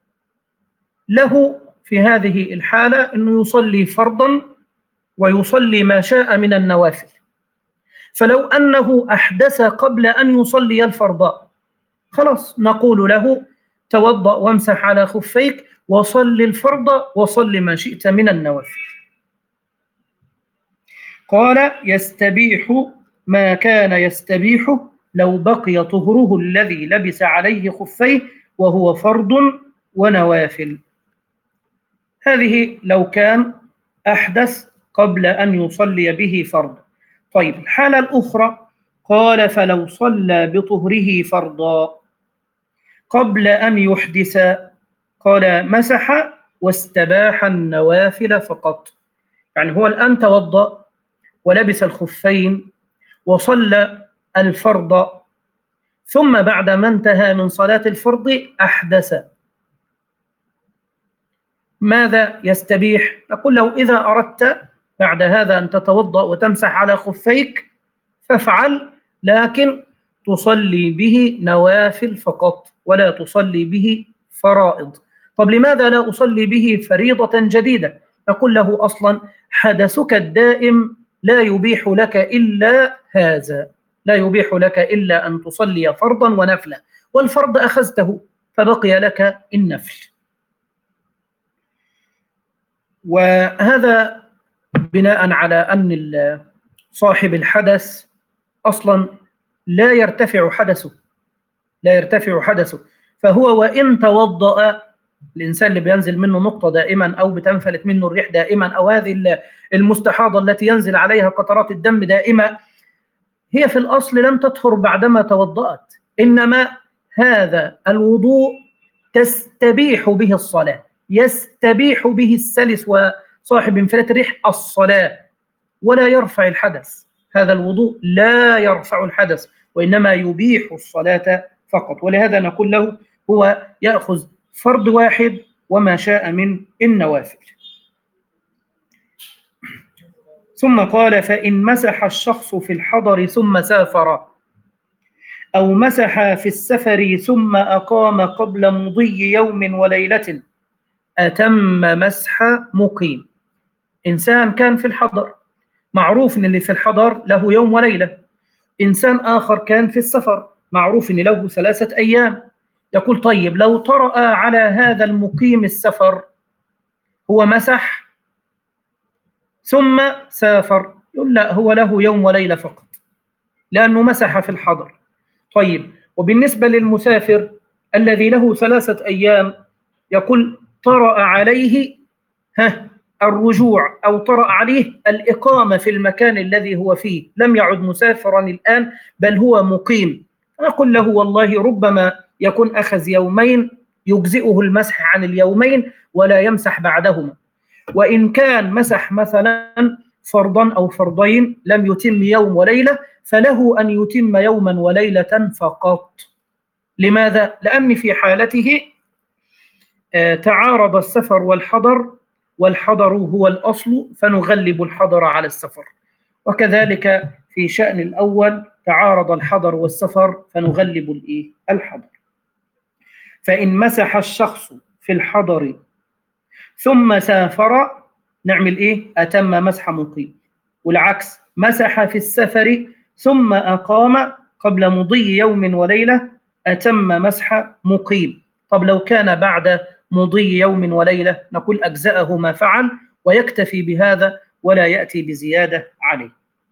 في هذه الحالة أنه يصلي فرضا ويصلي ما شاء من النوافل. فلو أنه أحدث قبل أن يصلي الفرض خلاص نقول له توضأ وامسح على خفيك وصل الفرض وصل ما شئت من النوافل. قال: يستبيح ما كان يستبيح لو بقي طهره الذي لبس عليه خفيه وهو فرض ونوافل. هذه لو كان أحدث قبل أن يصلي به فرض. طيب الحالة الأخرى، قال: فلو صلى بطهره فرضا قبل أن يحدث، قال: مسح واستباح النوافل فقط. يعني هو الآن توضأ ولبس الخفين وصلى الفرض، ثم بعد ما انتهى من صلاة الفرض أحدث، ماذا يستبيح؟ نقول له: إذا أردت بعد هذا أن تتوضأ وتمسح على خفيك فافعل، لكن تصلي به نوافل فقط ولا تصلي به فرائض. طب لماذا لا أصلي به فريضة جديدة؟ نقول له: أصلا حدثك الدائم لا يبيح لك إلا هذا، لا يبيح لك إلا أن تصلي فرضا ونفلا، والفرض أخذته فبقي لك النفل. وهذا بناء على أن صاحب الحدث أصلا لا يرتفع حدثه، لا يرتفع حدثه، فهو وإن توضأ، الإنسان اللي بينزل منه نقطة دائما أو بتنفلت منه الريح دائما أو هذه المستحاضة التي ينزل عليها قطرات الدم دائما، هي في الأصل لم تطهر بعدما توضأت، إنما هذا الوضوء تستبيح به الصلاة، يستبيح به السلس وصاحب انفلات الريح الصلاة، ولا يرفع الحدث. هذا الوضوء لا يرفع الحدث وإنما يبيح الصلاة فقط. ولهذا نقول له هو يأخذ فرض واحد وما شاء من النوافل. ثم قال: فإن مسح الشخص في الحضر ثم سافر، أو مسح في السفر ثم أقام قبل مضي يوم وليلة، أتم مسح مقيم. إنسان كان في الحضر، معروف أن اللي في الحضر له يوم وليلة. إنسان آخر كان في السفر، معروف أن له ثلاثة أيام. يقول طيب لو طرأ على هذا المقيم السفر، هو مسح ثم سافر، يقول لا، هو له يوم وليلة فقط لأنه مسح في الحضر. طيب وبالنسبة للمسافر الذي له ثلاثة أيام، يقول طرأ عليه ها الرجوع أو طرأ عليه الإقامة في المكان الذي هو فيه، لم يعد مسافرا الآن بل هو مقيم. أقول له والله ربما يكون أخذ يومين يجزئه المسح عن اليومين ولا يمسح بعدهما. وإن كان مسح مثلا فرضا أو فرضين لم يتم يوم وليلة، فله أن يتم يوما وليلة فقط. لماذا؟ لأن في حالته تعارض السفر والحضر، والحضر هو الأصل فنغلب الحضر على السفر، وكذلك في شأن الأول تعارض الحضر والسفر فنغلب الإيه؟ الحضر. فإن مسح الشخص في الحضر ثم سافر نعمل إيه؟ أتم مسح مقيم. والعكس، مسح في السفر ثم أقام قبل مضي يوم وليلة أتم مسح مقيم. طب لو كان بعد مضي يوم وليلة، نقول أجزأه ما فعل ويكتفي بهذا ولا يأتي بزيادة عليه.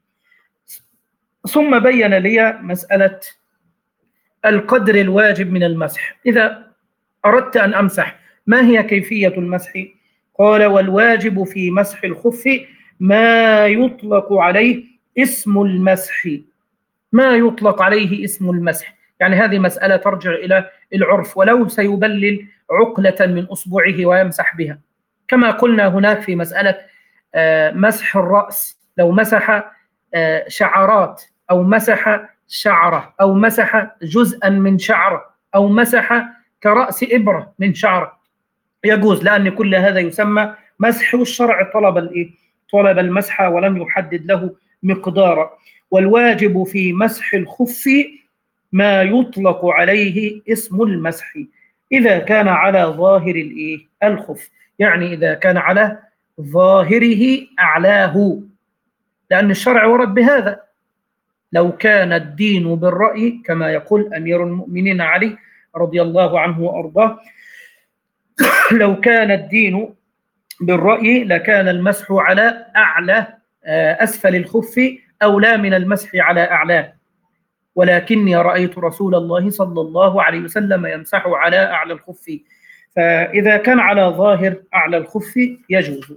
ثم بين لي مسألة القدر الواجب من المسح. إذا أردت أن أمسح ما هي كيفية المسح؟ قال والواجب في مسح الخف ما يطلق عليه اسم المسح. ما يطلق عليه اسم المسح، يعني هذه مسألة ترجع إلى العرف، ولو سيبلل عقلة من أصبعه ويمسح بها. كما قلنا هناك في مسألة مسح الرأس، لو مسح شعرات أو مسح شعرة أو مسح جزءا من شعرة أو مسح كرأس إبرة من شعرة يجوز، لأن كل هذا يسمى مسح، والشرع طلب الإيه؟ طلب المسح ولم يحدد له مقدارا. والواجب في مسح الخف ما يطلق عليه اسم المسح إذا كان على ظاهر الإيه؟ الخف، يعني إذا كان على ظاهره أعلاه، لأن الشرع ورد بهذا. لو كان الدين بالرأي كما يقول أمير المؤمنين علي رضي الله عنه وأرضاه، لو كان الدين بالرأي لكان المسح على أعلى أسفل الخف أولى من المسح على أعلاه، ولكني رأيت رسول الله صلى الله عليه وسلم يمسح على أعلى الخف، فإذا كان على ظاهر أعلى الخف يجوز.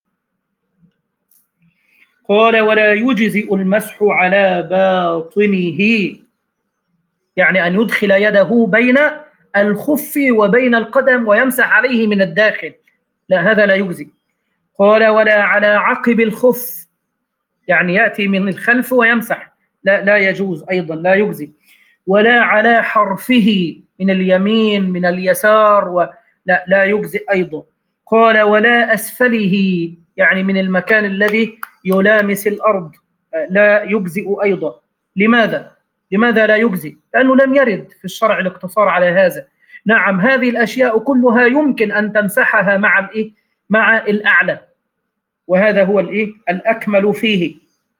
قال ولا يجزئ المسح على باطنه، يعني أن يدخل يده بين الخف وبين القدم ويمسح عليه من الداخل، لا، هذا لا يجزي. قال ولا على عقب الخف، يعني يأتي من الخلف ويمسح، لا لا يجوز أيضا، لا يجزي. ولا على حرفه من اليمين من اليسار، ولا لا يجزي أيضا. قال ولا أسفله، يعني من المكان الذي يلامس الأرض، لا يجزئ أيضا. لماذا؟ لماذا لا يجزي؟ لأنه لم يرد في الشرع الاقتصار على هذا. نعم، هذه الأشياء كلها يمكن أن تمسحها مع الإيه؟ مع الأعلى، وهذا هو الإيه؟ الأكمل فيه.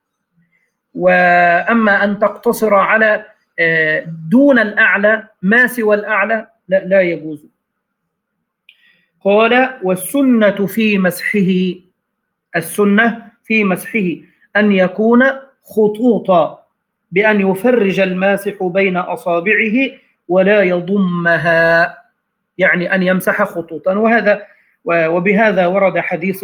وأما أن تقتصر على دون الأعلى ما سوى الأعلى لا, لا يجوز. قال والسنة في مسحه، السنة في مسحه أن يكون خطوطا، بأن يفرج الماسح بين أصابعه ولا يضمها، يعني أن يمسح خطوطا. وهذا وبهذا ورد حديث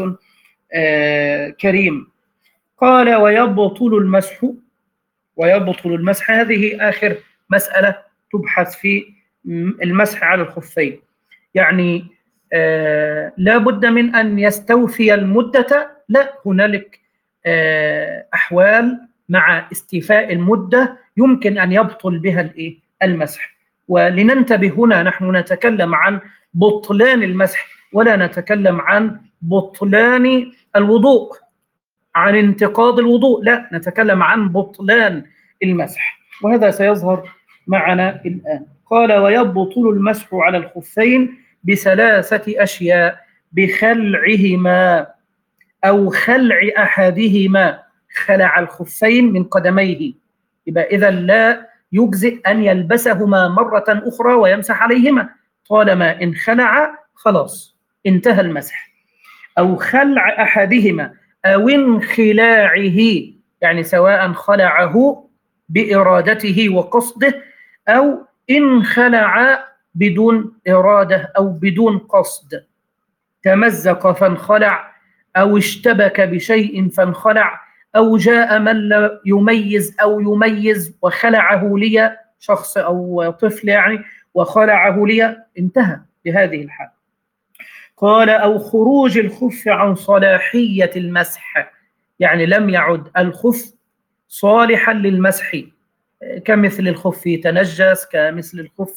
كريم. قال ويبطل المسح، ويبطل المسح، هذه آخر مسألة تبحث في المسح على الخفين، يعني آه لا بد من أن يستوفي المدة، لا، هنالك آه أحوال مع استيفاء المدة يمكن أن يبطل بها الإيه؟ المسح. ولننتبه هنا، نحن نتكلم عن بطلان المسح ولا نتكلم عن بطلان الوضوء، عن انتقاض الوضوء، لا، نتكلم عن بطلان المسح، وهذا سيظهر معنا الآن. قال ويبطل المسح على الخفين بثلاثة أشياء: بخلعهما أو خلع أحدهما، خلع الخفين من قدميه، يبقى إذا لا يجزئ أن يلبسهما مرة أخرى ويمسح عليهما، طالما إن خلع خلاص انتهى المسح. أو خلع أحدهما أو انخلاعه، يعني سواء خلعه بإرادته وقصده أو انخلع بدون إرادة أو بدون قصد، تمزق فانخلع أو اشتبك بشيء فانخلع أو جاء من لا يميز أو يميز وخلعه لي، شخص أو طفل يعني وخلعه لي، انتهى بهذه الحال. قال أو خروج الخف عن صلاحية المسح، يعني لم يعد الخف صالحا للمسح، كمثل الخف تنجس، كمثل الخف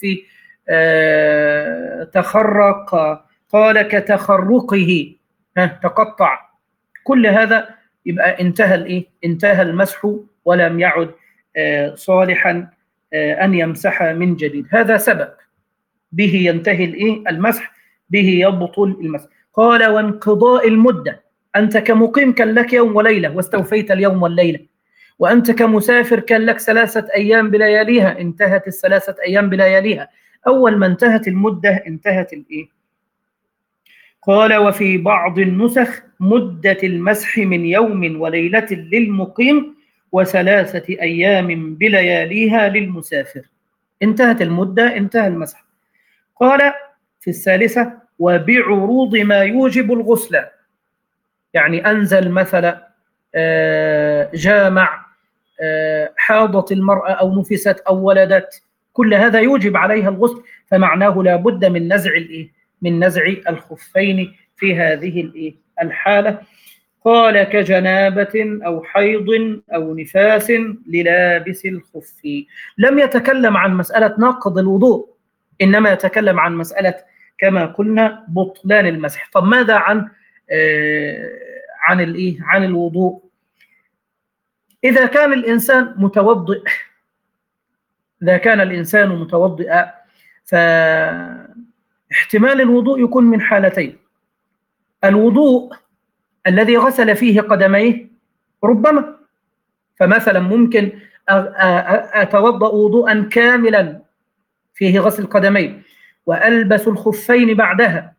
تخرق، قال كتخرقه تقطع، كل هذا يبقى انتهى الايه؟ انتهى المسح ولم يعد صالحا ان يمسح من جديد. هذا سبب به ينتهي الايه؟ المسح، به يبطل المسح. قال وانقضاء المده، انت كمقيم كان لك يوم وليله واستوفيت اليوم والليله، وانت كمسافر كان لك ثلاثه ايام بلياليها، انتهت الثلاثه ايام بلياليها. اول ما انتهت المده انتهت الايه؟ قال وفي بعض النسخ مدة المسح من يوم وليلة للمقيم وثلاثة أيام بلياليها للمسافر. انتهت المدة، انتهى المسح. قال في الثالثة وبعروض ما يوجب الغسل، يعني أنزل مثلا جامع، حاضت المرأة أو نفست أو ولدت، كل هذا يوجب عليها الغسل، فمعناه لا بد من نزع الإيه؟ من نزع الخفين في هذه الإيه؟ الحالة. قال كجنابة أو حيض أو نفاس للابس الخف. لم يتكلم عن مسألة نقض الوضوء، إنما يتكلم عن مسألة كما قلنا بطلان المسح. طب ماذا عن آه عن الإيه؟ عن الوضوء؟ إذا كان الإنسان متوضئ، إذا كان الإنسان متوضئا فاحتمال الوضوء يكون من حالتين: الوضوء الذي غسل فيه قدميه ربما، فمثلا ممكن أتوضأ وضوءا كاملا فيه غسل قدمين وألبس الخفين بعدها،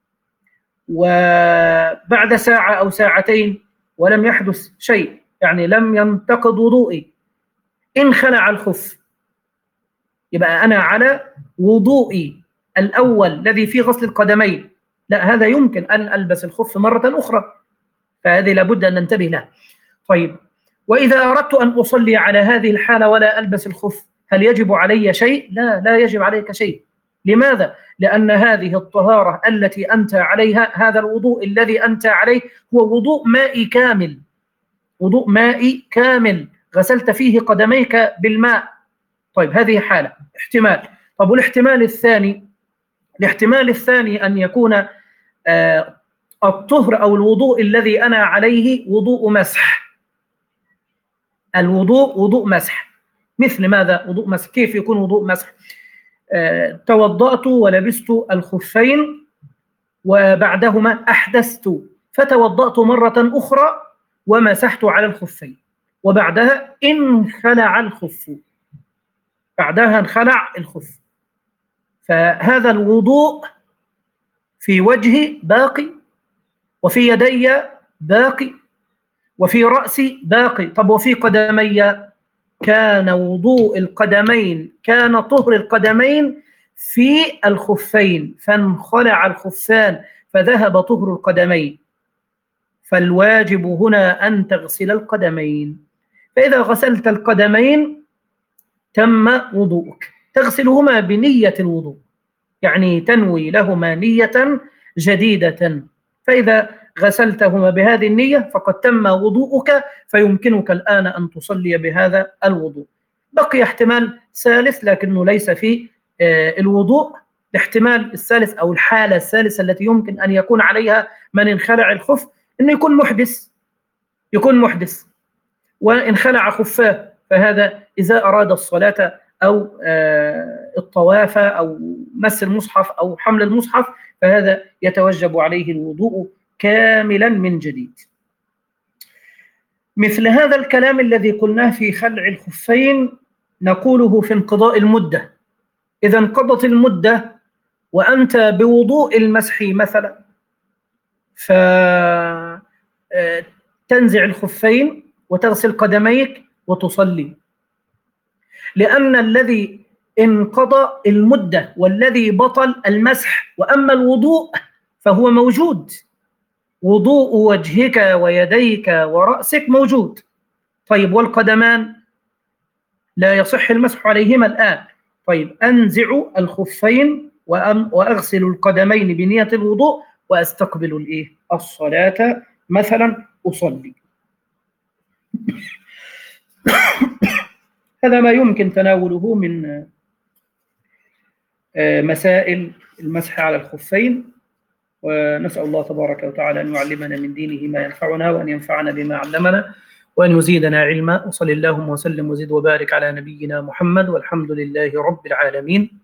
وبعد ساعة أو ساعتين ولم يحدث شيء، يعني لم ينتقض وضوئي، إن خلع الخف يبقى أنا على وضوئي الأول الذي فيه غسل القدمين، لا هذا يمكن أن ألبس الخف مرة أخرى، فهذه لابد أن ننتبه لها. طيب، وإذا أردت أن أصلي على هذه الحالة ولا ألبس الخف، هل يجب علي شيء؟ لا، لا يجب عليك شيء. لماذا؟ لأن هذه الطهارة التي أنت عليها، هذا الوضوء الذي أنت عليه هو وضوء مائي كامل، وضوء مائي كامل غسلت فيه قدميك بالماء. طيب هذه حالة، احتمال. طب والاحتمال الثاني؟ الاحتمال الثاني أن يكون آه الطهر أو الوضوء الذي أنا عليه وضوء مسح، الوضوء وضوء مسح. مثل ماذا وضوء مسح؟ كيف يكون وضوء مسح؟ آه توضأت ولبست الخفين وبعدهما أحدثت، فتوضأت مرة أخرى ومسحت على الخفين، وبعدها انخلع الخف، بعدها انخلع الخف، فهذا الوضوء في وجهي باقي، وفي يدي باقي، وفي رأسي باقي. طب وفي قدمي؟ كان وضوء القدمين، كان طهر القدمين في الخفين، فانخلع الخفان فذهب طهر القدمين، فالواجب هنا أن تغسل القدمين. فإذا غسلت القدمين تم وضوءك، تغسلهما بنية الوضوء، يعني تنوي لهما نية جديدة، فإذا غسلتهما بهذه النية فقد تم وضوءك، فيمكنك الآن أن تصلي بهذا الوضوء. بقي احتمال ثالث لكنه ليس في الوضوء، الاحتمال الثالث أو الحالة الثالثة التي يمكن أن يكون عليها من انخلع الخف، أنه يكون محدث، يكون محدث وانخلع خفاه، فهذا إذا أراد الصلاة أو الطواف أو مس المصحف أو حمل المصحف، فهذا يتوجب عليه الوضوء كاملا من جديد. مثل هذا الكلام الذي قلناه في خلع الخفين نقوله في انقضاء المدة. إذا انقضت المدة وأنت بوضوء المسح مثلا، فتنزع الخفين وتغسل قدميك وتصلي، لأن الذي انقضى المدة والذي بطل المسح، وأما الوضوء فهو موجود، وضوء وجهك ويديك ورأسك موجود. طيب والقدمان لا يصح المسح عليهما الآن. طيب أنزع الخفين وأغسل القدمين بنية الوضوء وأستقبل الإيه؟ الصلاة مثلا أصلي. هذا ما يمكن تناوله من مسائل المسح على الخفين، ونسأل الله تبارك وتعالى أن يعلمنا من دينه ما ينفعنا، وأن ينفعنا بما علمنا، وأن يزيدنا علما. وصل اللهم وسلم وزد وبارك على نبينا محمد، والحمد لله رب العالمين.